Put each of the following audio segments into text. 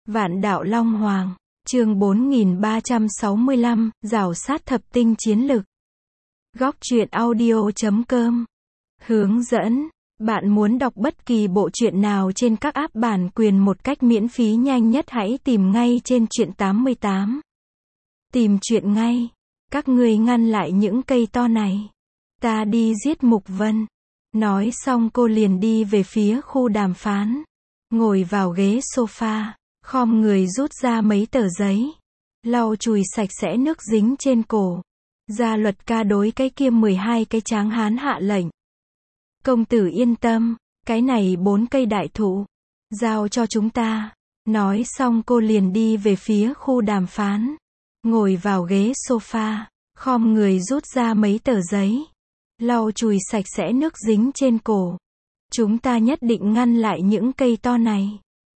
Vạn đạo Long Hoàng, chương 4365, rào sát thập tinh chiến lực. Góc truyện audio.com. Hướng dẫn. Bạn muốn đọc bất kỳ bộ truyện nào trên các app bản quyền một cách miễn phí nhanh nhất hãy tìm ngay trên truyện 88. Tìm truyện ngay. Các ngươi ngăn lại những cây to này. Ta đi giết Mục Vân. Nói xong cô liền đi về phía khu đàm phán. Ngồi vào ghế sofa, khom người rút ra mấy tờ giấy. Lau chùi sạch sẽ nước dính trên cổ. Gia luật ca đối cái kia 12 cái tráng hán hạ lệnh. Công tử yên tâm, cái này 4 cây đại thụ. Giao cho chúng ta. Nói xong cô liền đi về phía khu đàm phán. Ngồi vào ghế sofa, khom người rút ra mấy tờ giấy. Lau chùi sạch sẽ nước dính trên cổ. Chúng ta nhất định ngăn lại những cây to này.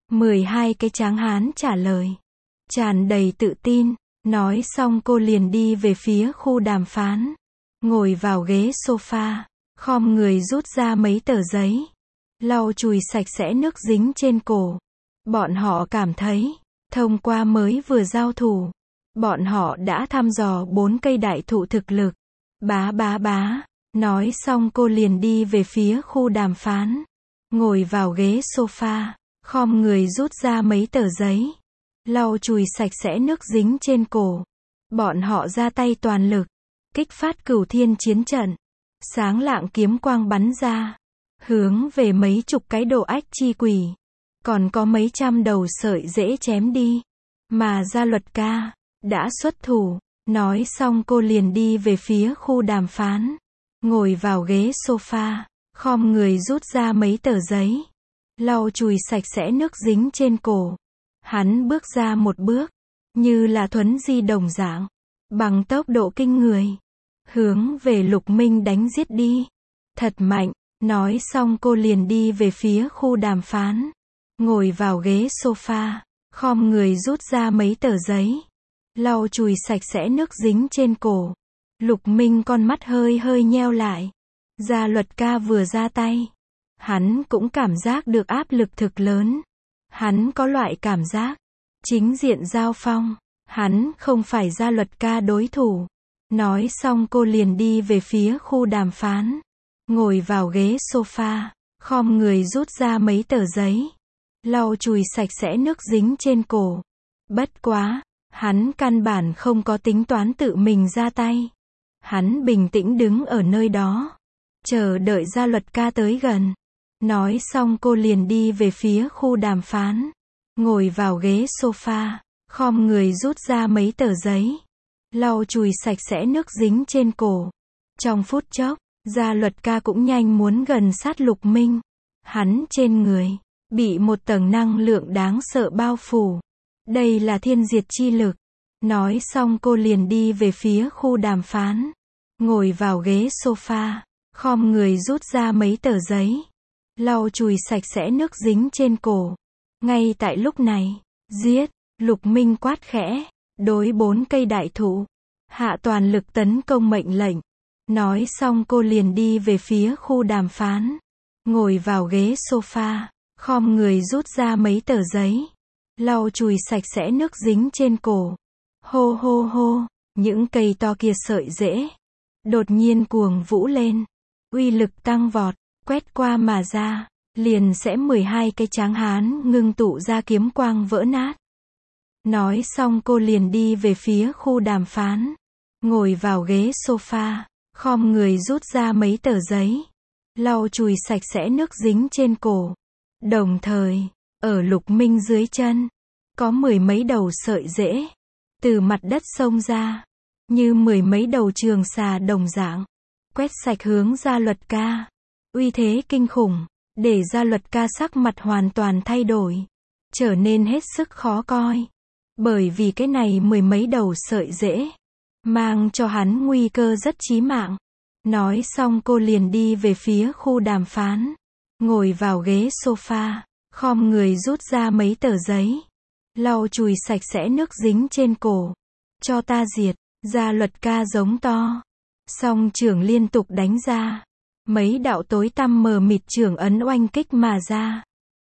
12 cái tráng hán trả lời. Tràn đầy tự tin. Nói xong cô liền đi về phía khu đàm phán. Ngồi vào ghế sofa. Khom người rút ra mấy tờ giấy. Lau chùi sạch sẽ nước dính trên cổ. Bọn họ cảm thấy, thông qua mới vừa giao thủ, bọn họ đã thăm dò 4 cây đại thụ thực lực. Bá bá bá. Nói xong cô liền đi về phía khu đàm phán. Ngồi vào ghế sofa. Khom người rút ra mấy tờ giấy. Lau chùi sạch sẽ nước dính trên cổ. Bọn họ ra tay toàn lực. Kích phát cửu thiên chiến trận. Sáng lạng kiếm quang bắn ra. Hướng về mấy chục cái độ ách chi quỷ. Còn có mấy trăm đầu sợi dễ chém đi. Mà gia luật ca đã xuất thủ. Nói xong cô liền đi về phía khu đàm phán. Ngồi vào ghế sofa. Khom người rút ra mấy tờ giấy. Lau chùi sạch sẽ nước dính trên cổ. Hắn bước ra một bước. Như là thuấn di đồng dạng. Bằng tốc độ kinh người. Hướng về Lục Minh đánh giết đi. Thật mạnh. Nói xong cô liền đi về phía khu đàm phán. Ngồi vào ghế sofa. Khom người rút ra mấy tờ giấy. Lau chùi sạch sẽ nước dính trên cổ. Lục Minh con mắt hơi hơi nheo lại. Gia luật ca vừa ra tay. Hắn cũng cảm giác được áp lực thực lớn. Hắn có loại cảm giác. Chính diện giao phong. Hắn không phải gia luật ca đối thủ. Nói xong cô liền đi về phía khu đàm phán. Ngồi vào ghế sofa. Khom người rút ra mấy tờ giấy. Lau chùi sạch sẽ nước dính trên cổ. Bất quá. Hắn căn bản không có tính toán tự mình ra tay. Hắn bình tĩnh đứng ở nơi đó. Chờ đợi gia luật ca tới gần. Nói xong cô liền đi về phía khu đàm phán. Ngồi vào ghế sofa. Khom người rút ra mấy tờ giấy. Lau chùi sạch sẽ nước dính trên cổ. Trong phút chốc, gia luật ca cũng nhanh muốn gần sát Lục Minh. Hắn trên người bị một tầng năng lượng đáng sợ bao phủ. Đây là thiên diệt chi lực. Nói xong cô liền đi về phía khu đàm phán. Ngồi vào ghế sofa. Khom người rút ra mấy tờ giấy. Lau chùi sạch sẽ nước dính trên cổ. Ngay tại lúc này, giết. Lục Minh quát khẽ. Đối 4 cây đại thụ. Hạ toàn lực tấn công mệnh lệnh. Nói xong cô liền đi về phía khu đàm phán. Ngồi vào ghế sofa. Khom người rút ra mấy tờ giấy. Lau chùi sạch sẽ nước dính trên cổ. Hô hô hô. Những cây to kia sợi rễ. Đột nhiên cuồng vũ lên. Uy lực tăng vọt. Quét qua mà ra. Liền sẽ 12 cái tráng hán ngưng tụ ra kiếm quang vỡ nát. Nói xong cô liền đi về phía khu đàm phán. Ngồi vào ghế sofa. Khom người rút ra mấy tờ giấy. Lau chùi sạch sẽ nước dính trên cổ. Đồng thời, ở Lục Minh dưới chân. Có 10 mấy đầu sợi rễ. Từ mặt đất xông ra. Như 10 mấy đầu trường xà đồng dạng. Quét sạch hướng gia luật ca. Uy thế kinh khủng. Để gia luật ca sắc mặt hoàn toàn thay đổi. Trở nên hết sức khó coi. Bởi vì cái này 10 mấy đầu sợi rễ. Mang cho hắn nguy cơ rất chí mạng. Nói xong cô liền đi về phía khu đàm phán. Ngồi vào ghế sofa. Khom người rút ra mấy tờ giấy. Lau chùi sạch sẽ nước dính trên cổ. Cho ta diệt. Gia luật ca giống to. Song trưởng liên tục đánh ra. Mấy đạo tối tăm mờ mịt trưởng ấn oanh kích mà ra.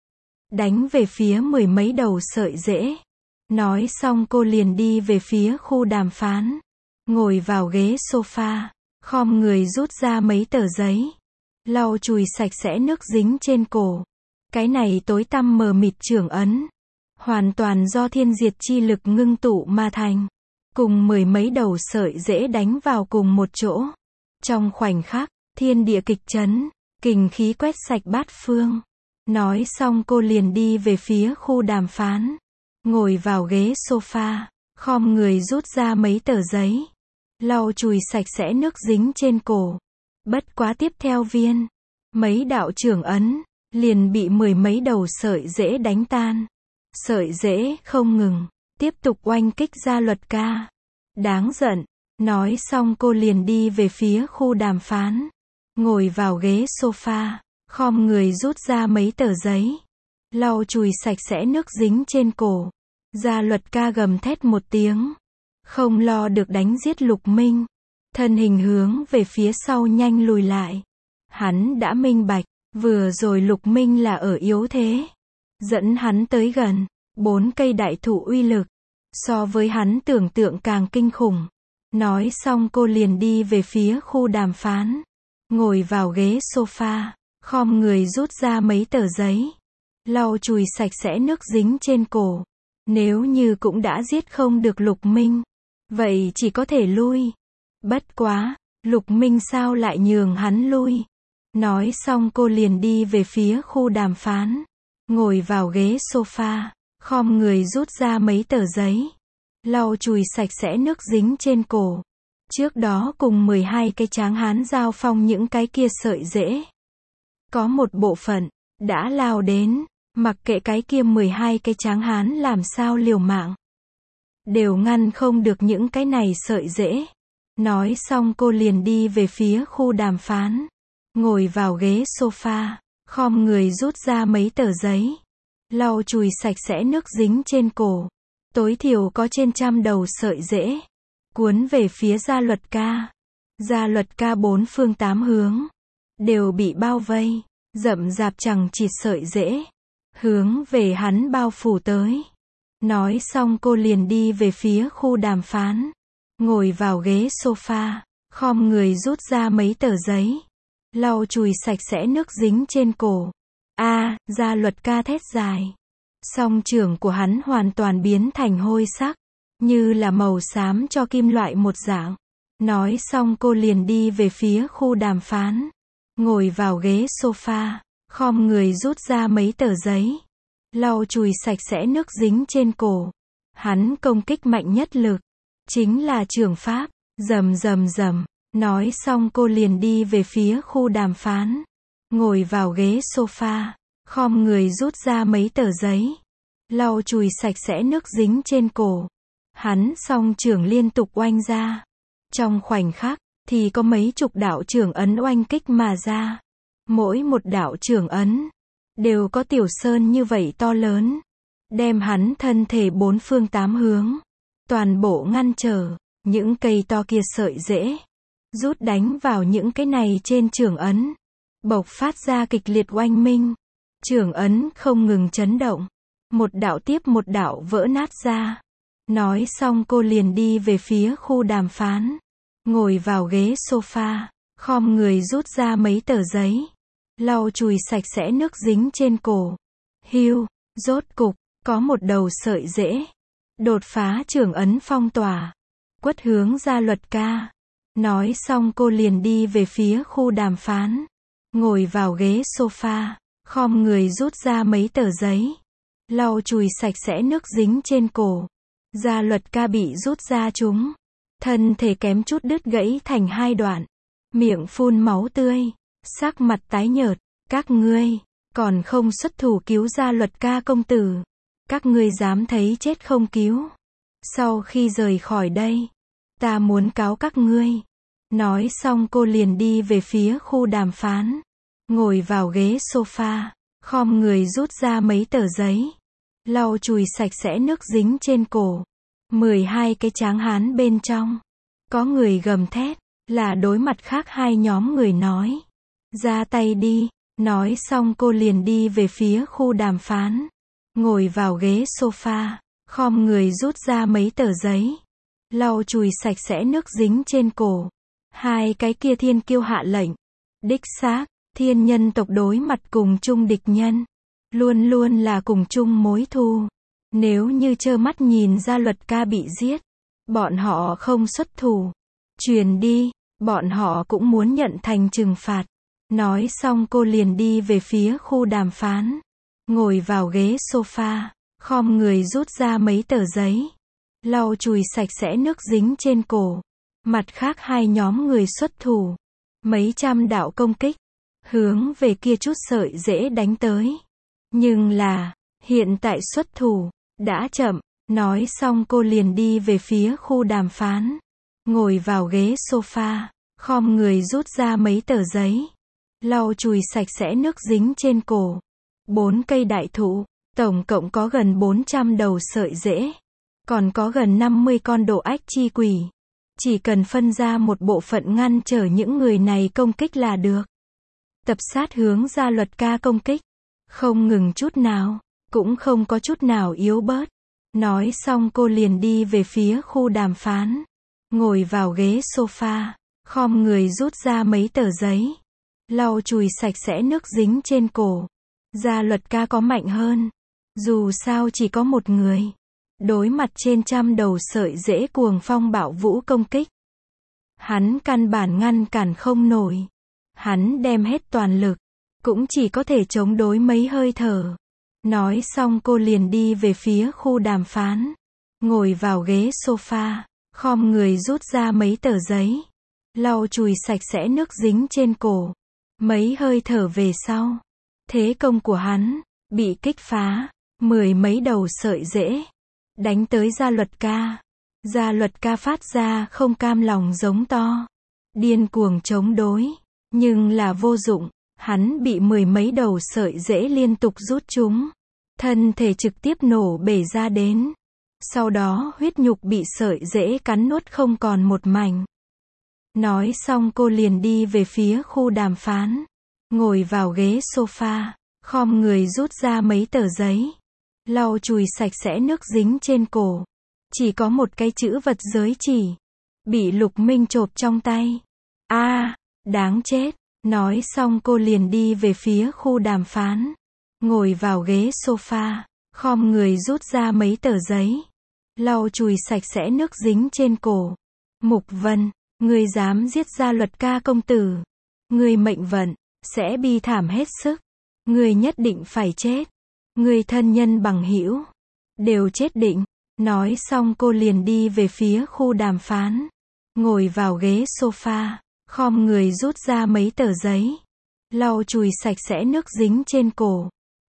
đánh về phía mười mấy đầu sợi rễ. Nói xong cô liền đi về phía khu đàm phán. Ngồi vào ghế sofa, khom người rút ra mấy tờ giấy. Lau chùi sạch sẽ nước dính trên cổ. Cái này tối tăm mờ mịt trưởng ấn. Hoàn toàn do thiên diệt chi lực ngưng tụ mà thành. Cùng mười mấy đầu sợi rễ đánh vào cùng một chỗ. Trong khoảnh khắc, thiên địa kịch chấn, kình khí quét sạch bát phương. Nói xong cô liền đi về phía khu đàm phán. Ngồi vào ghế sofa, khom người rút ra mấy tờ giấy. Lau chùi sạch sẽ nước dính trên cổ. Bất quá tiếp theo viên, mấy đạo trưởng ấn, liền bị mười mấy đầu sợi rễ đánh tan. Sợi rễ không ngừng, tiếp tục oanh kích Gia Luật Ca. Đáng giận. Nói xong cô liền đi về phía khu đàm phán. Ngồi vào ghế sofa, khom người rút ra mấy tờ giấy. Lau chùi sạch sẽ nước dính trên cổ. Gia Luật Ca gầm thét một tiếng. Không lo được đánh giết Lục Minh. Thân hình hướng về phía sau nhanh lùi lại. Hắn đã minh bạch, vừa rồi Lục Minh là ở yếu thế. Dẫn hắn tới gần, 4 cây đại thụ uy lực. So với hắn tưởng tượng càng kinh khủng. Nói xong cô liền đi về phía khu đàm phán. Ngồi vào ghế sofa, khom người rút ra mấy tờ giấy. Lau chùi sạch sẽ nước dính trên cổ. Nếu như cũng đã giết không được Lục Minh, vậy chỉ có thể lui. Bất quá, Lục Minh sao lại nhường hắn lui. Nói xong cô liền đi về phía khu đàm phán. Ngồi vào ghế sofa, khom người rút ra mấy tờ giấy. Lau chùi sạch sẽ nước dính trên cổ. Trước đó cùng 12 cái tráng hán giao phong những cái kia sợi rễ. Có một bộ phận, đã lao đến, mặc kệ cái kia 12 cái tráng hán làm sao liều mạng. Đều ngăn không được những cái này sợi rễ. Nói xong cô liền đi về phía khu đàm phán. Ngồi vào ghế sofa, khom người rút ra mấy tờ giấy. Lau chùi sạch sẽ nước dính trên cổ. Tối thiểu có trên 100 đầu sợi rễ. Cuốn về phía Gia Luật Ca. Gia Luật Ca 4 phương 8 hướng. Đều bị bao vây. Rậm rạp chẳng chịt sợi rễ. Hướng về hắn bao phủ tới. Nói xong cô liền đi về phía khu đàm phán. Ngồi vào ghế sofa. Khom người rút ra mấy tờ giấy. Lau chùi sạch sẽ nước dính trên cổ. Gia Luật Ca thét dài. Song trưởng của hắn hoàn toàn biến thành hôi sắc. Như là màu xám cho kim loại một dạng. Nói xong cô liền đi về phía khu đàm phán. Ngồi vào ghế sofa. Khom người rút ra mấy tờ giấy. Lau chùi sạch sẽ nước dính trên cổ. Hắn công kích mạnh nhất lực. Chính là trưởng pháp. Rầm rầm rầm. Nói xong cô liền đi về phía khu đàm phán. Ngồi vào ghế sofa. Khom người rút ra mấy tờ giấy. Lau chùi sạch sẽ nước dính trên cổ. Hắn song trưởng liên tục oanh ra. Trong khoảnh khắc, thì có mấy chục đạo trưởng ấn oanh kích mà ra. Mỗi một đạo trưởng ấn, đều có tiểu sơn như vậy to lớn. Đem hắn thân thể 4 phương 8 hướng. Toàn bộ ngăn trở, những cây to kia sợi rễ. Rút đánh vào những cái này trên trưởng ấn. Bộc phát ra kịch liệt oanh minh. Trưởng ấn không ngừng chấn động. Một đạo tiếp một đạo vỡ nát ra. Nói xong cô liền đi về phía khu đàm phán. Ngồi vào ghế sofa. Khom người rút ra mấy tờ giấy. Lau chùi sạch sẽ nước dính trên cổ. Rốt cục, có một đầu sợi rễ. Đột phá trưởng ấn phong tỏa. Quất hướng Gia Luật Ca. Nói xong cô liền đi về phía khu đàm phán. Ngồi vào ghế sofa. Khom người rút ra mấy tờ giấy. Lau chùi sạch sẽ nước dính trên cổ. Gia Luật Ca bị rút ra chúng. Thân thể kém chút đứt gãy thành 2 đoạn. Miệng phun máu tươi. Sắc mặt tái nhợt. Các ngươi, còn không xuất thủ cứu Gia Luật Ca công tử. Các ngươi dám thấy chết không cứu. Sau khi rời khỏi đây, ta muốn cáo các ngươi. Nói xong cô liền đi về phía khu đàm phán. Ngồi vào ghế sofa. Khom người rút ra mấy tờ giấy. Lau chùi sạch sẽ nước dính trên cổ. 12 cái tráng hán bên trong. Có người gầm thét, là đối mặt khác 2 nhóm người nói. Ra tay đi. Nói xong cô liền đi về phía khu đàm phán. Ngồi vào ghế sofa, khom người rút ra mấy tờ giấy. Lau chùi sạch sẽ nước dính trên cổ. Hai cái kia thiên kiêu hạ lệnh. Đích xác, thiên nhân tộc đối mặt cùng chung địch nhân. Luôn luôn là cùng chung mối thù. Nếu như trơ mắt nhìn Gia Luật Ca bị giết, bọn họ không xuất thủ. Truyền đi, bọn họ cũng muốn nhận thành trừng phạt. Nói xong cô liền đi về phía khu đàm phán. Ngồi vào ghế sofa, khom người rút ra mấy tờ giấy. Lau chùi sạch sẽ nước dính trên cổ. Mặt khác hai nhóm người xuất thủ. Mấy trăm đạo công kích. Hướng về kia chút sợi dễ đánh tới. Nhưng là, hiện tại xuất thủ, đã chậm. Nói xong cô liền đi về phía khu đàm phán. Ngồi vào ghế sofa, khom người rút ra mấy tờ giấy. Lau chùi sạch sẽ nước dính trên cổ. 4 cây đại thụ, tổng cộng có gần 400 đầu sợi rễ. Còn có gần 50 con độ ách chi quỷ. Chỉ cần phân ra một bộ phận ngăn trở những người này công kích là được. Tập sát hướng Gia Luật Ca công kích. Không ngừng chút nào, cũng không có chút nào yếu bớt. Nói xong cô liền đi về phía khu đàm phán. Ngồi vào ghế sofa, khom người rút ra mấy tờ giấy. Lau chùi sạch sẽ nước dính trên cổ. Gia Luật Ca có mạnh hơn. Dù sao chỉ có một người. Đối mặt trên trăm đầu sợi rễ cuồng phong bạo vũ công kích. Hắn căn bản ngăn cản không nổi. Hắn đem hết toàn lực. Cũng chỉ có thể chống đối mấy hơi thở. Nói xong cô liền đi về phía khu đàm phán. Ngồi vào ghế sofa, khom người rút ra mấy tờ giấy. Lau chùi sạch sẽ nước dính trên cổ. Mấy hơi thở về sau. Thế công của hắn, bị kích phá. 10 mấy đầu sợi rễ. Đánh tới Gia Luật Ca. Gia Luật Ca phát ra không cam lòng giống to. Điên cuồng chống đối. Nhưng là vô dụng. Hắn bị 10 mấy đầu sợi rễ liên tục rút chúng. Thân thể trực tiếp nổ bể ra đến. Sau đó huyết nhục bị sợi rễ cắn nuốt không còn một mảnh. Nói xong cô liền đi về phía khu đàm phán. Ngồi vào ghế sofa, khom người rút ra mấy tờ giấy. Lau chùi sạch sẽ nước dính trên cổ. Chỉ có một cái chữ vật giới chỉ. Bị Lục Minh chộp trong tay. Đáng chết. Nói xong cô liền đi về phía khu đàm phán. Ngồi vào ghế sofa, khom người rút ra mấy tờ giấy. Lau chùi sạch sẽ nước dính trên cổ. Mục Vân, ngươi dám giết Gia Luật Ca công tử. Ngươi mệnh vận, sẽ bi thảm hết sức. Ngươi nhất định phải chết. Ngươi thân nhân bằng hữu đều chết định. Nói xong cô liền đi về phía khu đàm phán. Ngồi vào ghế sofa, khom người rút ra mấy tờ giấy. Lau chùi sạch sẽ nước dính trên cổ.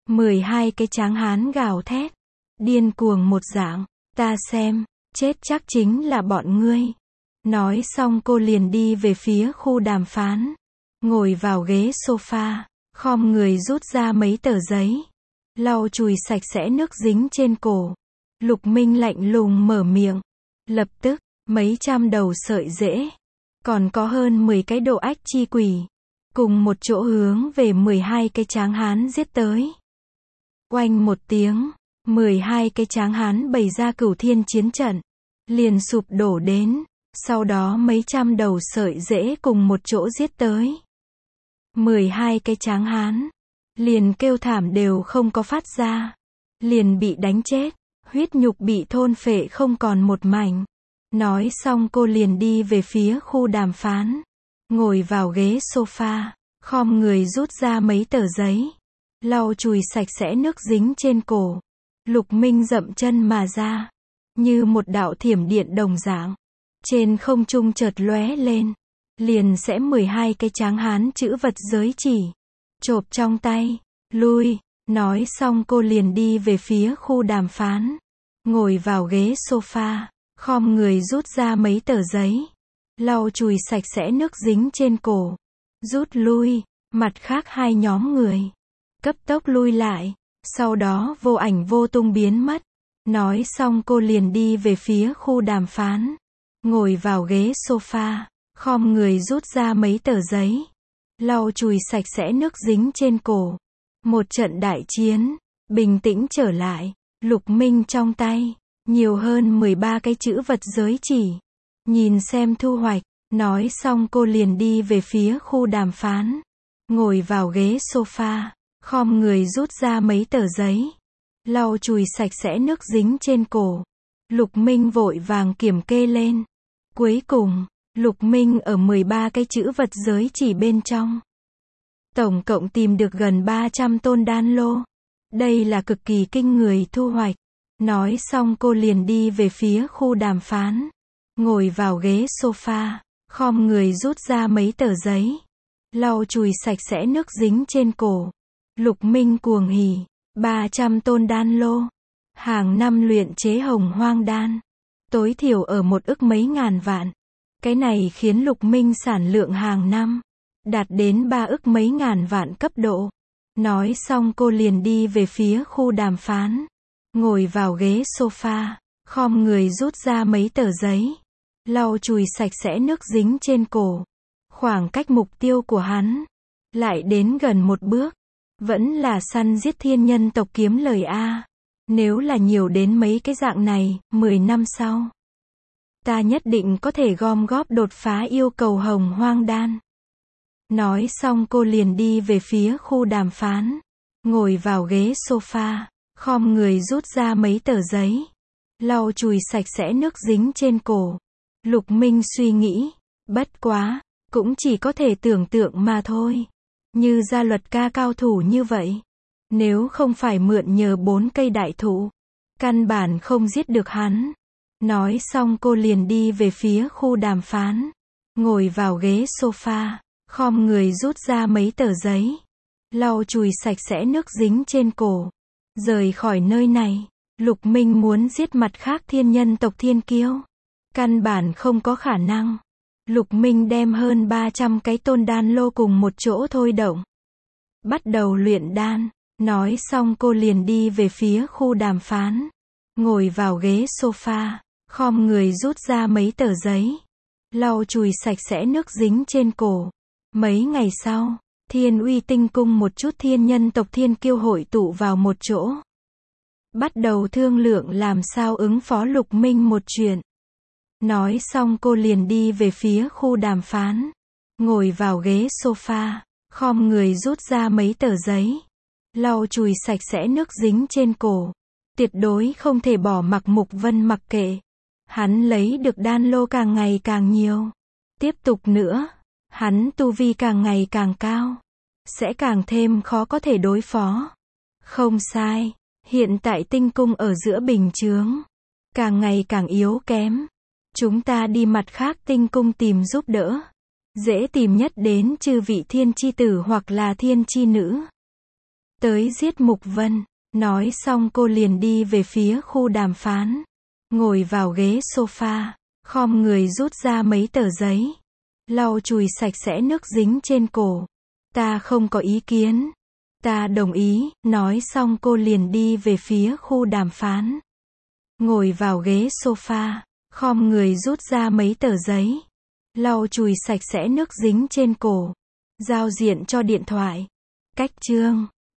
12 cái tráng hán gào thét. Điên cuồng một dạng. Ta xem, chết chắc chính là bọn ngươi. Nói xong cô liền đi về phía khu đàm phán. Ngồi vào ghế sofa, khom người rút ra mấy tờ giấy. Lau chùi sạch sẽ nước dính trên cổ. Lục Minh lạnh lùng mở miệng. Lập tức, mấy trăm đầu sợi rễ. Còn có hơn 10 cái độ ách chi quỷ. Cùng một chỗ hướng về 12 cái tráng hán giết tới. Oanh một tiếng, 12 cái tráng hán bày ra cửu thiên chiến trận. Liền sụp đổ đến. Sau đó mấy trăm đầu sợi rễ cùng một chỗ giết tới. 12 cái tráng hán. Liền kêu thảm đều không có phát ra. Liền bị đánh chết. Huyết nhục bị thôn phệ không còn một mảnh. Nói xong cô liền đi về phía khu đàm phán. Ngồi vào ghế sofa, khom người rút ra mấy tờ giấy. Lau chùi sạch sẽ nước dính trên cổ. Lục Minh dậm chân mà ra. Như một đạo thiểm điện đồng dạng. Trên không trung chợt lóe lên. Liền sẽ 12 cái tráng hán chữ vật giới chỉ. Chộp trong tay. Lui. Nói xong cô liền đi về phía khu đàm phán. Ngồi vào ghế sofa, khom người rút ra mấy tờ giấy. Lau chùi sạch sẽ nước dính trên cổ. Rút lui. Mặt khác hai nhóm người. Cấp tốc lui lại. Sau đó vô ảnh vô tung biến mất. Nói xong cô liền đi về phía khu đàm phán. Ngồi vào ghế sofa, khom người rút ra mấy tờ giấy. lau chùi sạch sẽ nước dính trên cổ. Một trận đại chiến, bình tĩnh trở lại, Lục Minh trong tay, nhiều hơn 13 cái chữ vật giới chỉ. Nhìn xem thu hoạch, nói xong cô liền đi về phía khu đàm phán. Ngồi vào ghế sofa, khom người rút ra mấy tờ giấy. Lau chùi sạch sẽ nước dính trên cổ. Lục Minh vội vàng kiểm kê lên. Cuối cùng, Lục Minh ở 13 cái chữ vật giới chỉ bên trong. Tổng cộng tìm được gần 300 tôn đan lô. Đây là cực kỳ kinh người thu hoạch. Nói xong cô liền đi về phía khu đàm phán. Ngồi vào ghế sofa, khom người rút ra mấy tờ giấy. Lau chùi sạch sẽ nước dính trên cổ. Lục Minh cuồng hỉ. 300 tôn đan lô. Hàng năm luyện chế hồng hoang đan. Tối thiểu ở 1 ức mấy ngàn vạn. Cái này khiến Lục Minh sản lượng hàng năm đạt đến 3 ức mấy ngàn vạn cấp độ. Nói xong cô liền đi về phía khu đàm phán. Ngồi vào ghế sofa, khom người rút ra mấy tờ giấy. Lau chùi sạch sẽ nước dính trên cổ. Khoảng cách mục tiêu của hắn lại đến gần một bước. Vẫn là săn giết thiên nhân tộc kiếm lời A. Nếu là nhiều đến mấy cái dạng này, 10 năm sau, ta nhất định có thể gom góp đột phá yêu cầu hồng hoang đan. Nói xong cô liền đi về phía khu đàm phán. Ngồi vào ghế sofa, khom người rút ra mấy tờ giấy. Lau chùi sạch sẽ nước dính trên cổ. Lục Minh suy nghĩ, bất quá, cũng chỉ có thể tưởng tượng mà thôi. Như Gia Luật ca cao thủ như vậy, nếu không phải mượn nhờ 4 cây đại thụ, căn bản không giết được hắn. Nói xong cô liền đi về phía khu đàm phán. Ngồi vào ghế sofa, khom người rút ra mấy tờ giấy. Lau chùi sạch sẽ nước dính trên cổ. Rời khỏi nơi này, Lục Minh muốn giết mặt khác thiên nhân tộc thiên kiêu. Căn bản không có khả năng. Lục Minh đem hơn 300 cái tôn đan lô cùng một chỗ thôi động. Bắt đầu luyện đan. Nói xong cô liền đi về phía khu đàm phán. Ngồi vào ghế sofa, khom người rút ra mấy tờ giấy. Lau chùi sạch sẽ nước dính trên cổ. Mấy ngày sau, Thiên Uy Tinh Cung một chút thiên nhân tộc thiên kiêu hội tụ vào một chỗ. Bắt đầu thương lượng làm sao ứng phó Lục Minh một chuyện. Nói xong cô liền đi về phía khu đàm phán. Ngồi vào ghế sofa, khom người rút ra mấy tờ giấy. Lau chùi sạch sẽ nước dính trên cổ. Tuyệt đối không thể bỏ mặc Mục Vân mặc kệ. Hắn lấy được đan lô càng ngày càng nhiều. Tiếp tục nữa, hắn tu vi càng ngày càng cao. Sẽ càng thêm khó có thể đối phó. Không sai, hiện tại tinh cung ở giữa bình chướng. Càng ngày càng yếu kém. Chúng ta đi mặt khác tinh cung tìm giúp đỡ. Dễ tìm nhất đến chư vị thiên chi tử hoặc là thiên chi nữ. Tới giết Mục Vân. Nói xong cô liền đi về phía khu đàm phán. Ngồi vào ghế sofa, khom người rút ra mấy tờ giấy. Lau chùi sạch sẽ nước dính trên cổ. Ta không có ý kiến. Ta đồng ý. Nói xong cô liền đi về phía khu đàm phán. Ngồi vào ghế sofa, khom người rút ra mấy tờ giấy. Lau chùi sạch sẽ nước dính trên cổ. Giao diện cho điện thoại. Cách chương